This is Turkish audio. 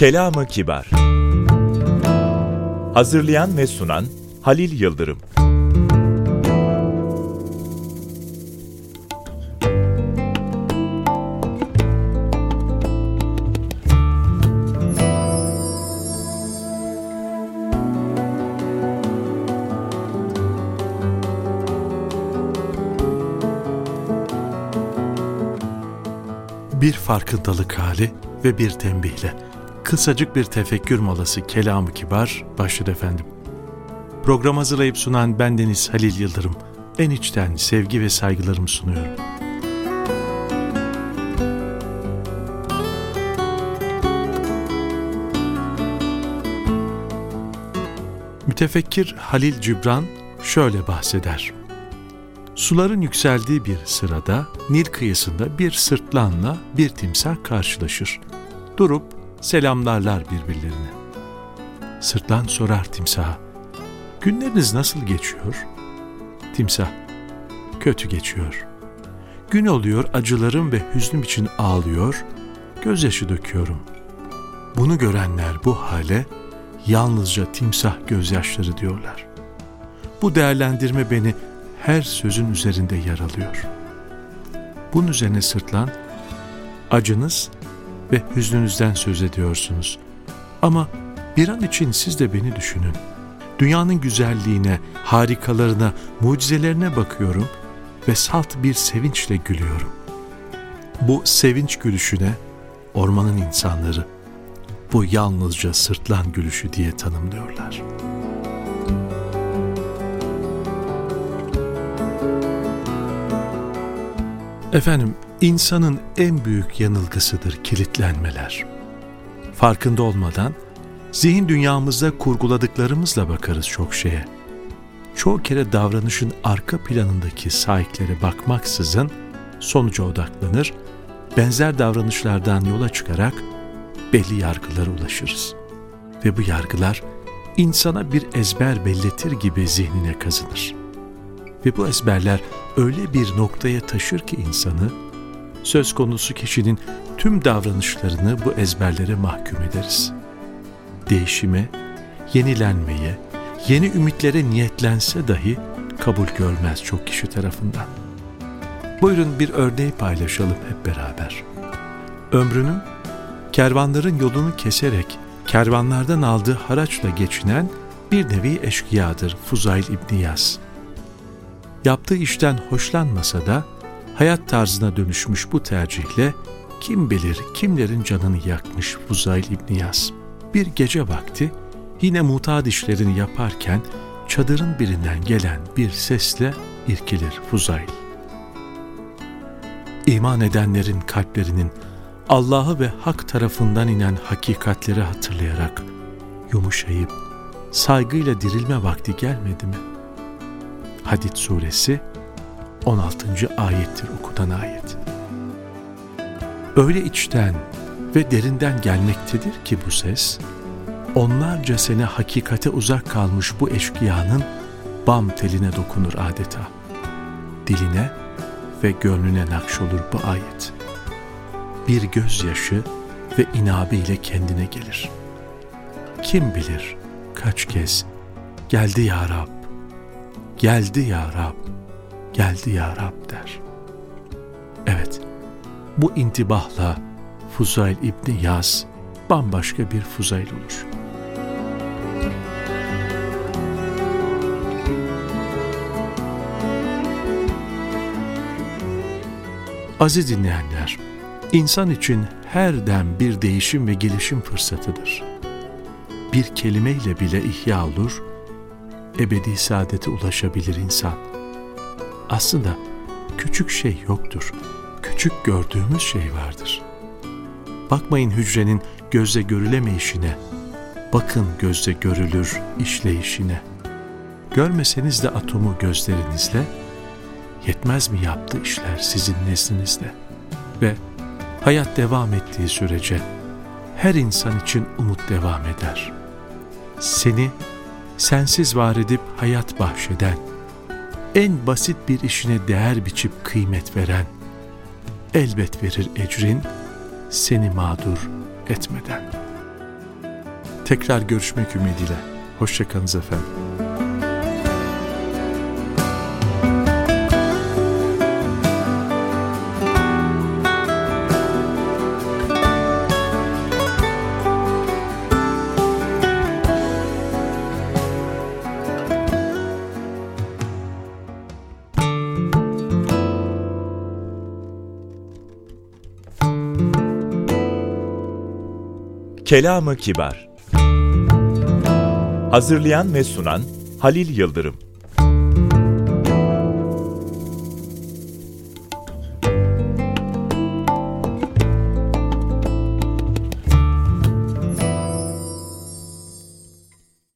Kelam-ı Kibar. Hazırlayan ve sunan Halil Yıldırım. Bir farkındalık hali ve bir tembihle kısacık bir tefekkür molası Kelam-ı Kibar başladı efendim. Program hazırlayıp sunan bendeniz Halil Yıldırım. En içten sevgi ve saygılarımı sunuyorum. Mütefekkir Halil Cibran şöyle bahseder. Suların yükseldiği bir sırada Nil kıyısında bir sırtlanla bir timsah karşılaşır. Durup selamlarlar birbirlerine. Sırtlan sorar timsaha, "Günleriniz nasıl geçiyor?" Timsah, "Kötü geçiyor. Gün oluyor acılarım ve hüznüm için ağlıyor, gözyaşı döküyorum." Bunu görenler bu hale yalnızca timsah gözyaşları diyorlar. Bu değerlendirme beni her sözün üzerinde yer alıyor. Bunun üzerine sırtlan, "Acınız ve hüznünüzden söz ediyorsunuz. Ama bir an için siz de beni düşünün. Dünyanın güzelliğine, harikalarına, mucizelerine bakıyorum ve salt bir sevinçle gülüyorum. Bu sevinç gülüşüne ormanın insanları bu yalnızca sırtlan gülüşü diye tanımlıyorlar." Efendim, insanın en büyük yanılgısıdır kilitlenmeler. Farkında olmadan zihin dünyamızda kurguladıklarımızla bakarız çok şeye. Çoğu kere davranışın arka planındaki sahiklere bakmaksızın sonuca odaklanır, benzer davranışlardan yola çıkarak belli yargılara ulaşırız. Ve bu yargılar insana bir ezber belletir gibi zihnine kazınır. Ve bu ezberler öyle bir noktaya taşır ki insanı, söz konusu kişinin tüm davranışlarını bu ezberlere mahkum ederiz. Değişime, yenilenmeye, yeni ümitlere niyetlense dahi kabul görmez çok kişi tarafından. Buyurun bir örneği paylaşalım hep beraber. Ömrünün kervanların yolunu keserek kervanlardan aldığı haraçla geçinen bir nevi eşkıyadır Fuzayl İbni Yas. Yaptığı işten hoşlanmasa da hayat tarzına dönüşmüş bu tercihle kim bilir kimlerin canını yakmış Fuzayl İbni Yas. Bir gece vakti yine mutat işlerini yaparken çadırın birinden gelen bir sesle irkilir Fuzayl. İman edenlerin kalplerinin Allah'ı ve hak tarafından inen hakikatleri hatırlayarak yumuşayıp saygıyla dirilme vakti gelmedi mi? Hadid suresi 16. ayettir okunan ayet. Öyle içten ve derinden gelmektedir ki bu ses, onlarca sene hakikate uzak kalmış bu eşkıyanın bam teline dokunur adeta. Diline ve gönlüne nakşolur bu ayet. Bir gözyaşı ve inabiyle kendine gelir. Kim bilir kaç kez "Geldi ya Rab, geldi ya Rab, geldi ya Rab" der. Evet, bu intibahla Fuzayl İbni Yas bambaşka bir Fuzayl olur. Aziz dinleyenler, insan için her dem bir değişim ve gelişim fırsatıdır. Bir kelimeyle bile ihya olur, ebedi saadete ulaşabilir insan. Aslında küçük şey yoktur, küçük gördüğümüz şey vardır. Bakmayın hücrenin gözle görülemeyişine, bakın gözle görülür işleyişine. Görmeseniz de atomu gözlerinizle, yetmez mi yaptığı işler sizin nezdinizde? Ve hayat devam ettiği sürece her insan için umut devam eder. Seni sensiz var edip hayat bahşeden, en basit bir işine değer biçip kıymet veren, elbet verir ecrin seni mağdur etmeden. Tekrar görüşmek ümidiyle. Hoşça kalınız efendim. Kelamı Kibar. Hazırlayan ve sunan Halil Yıldırım.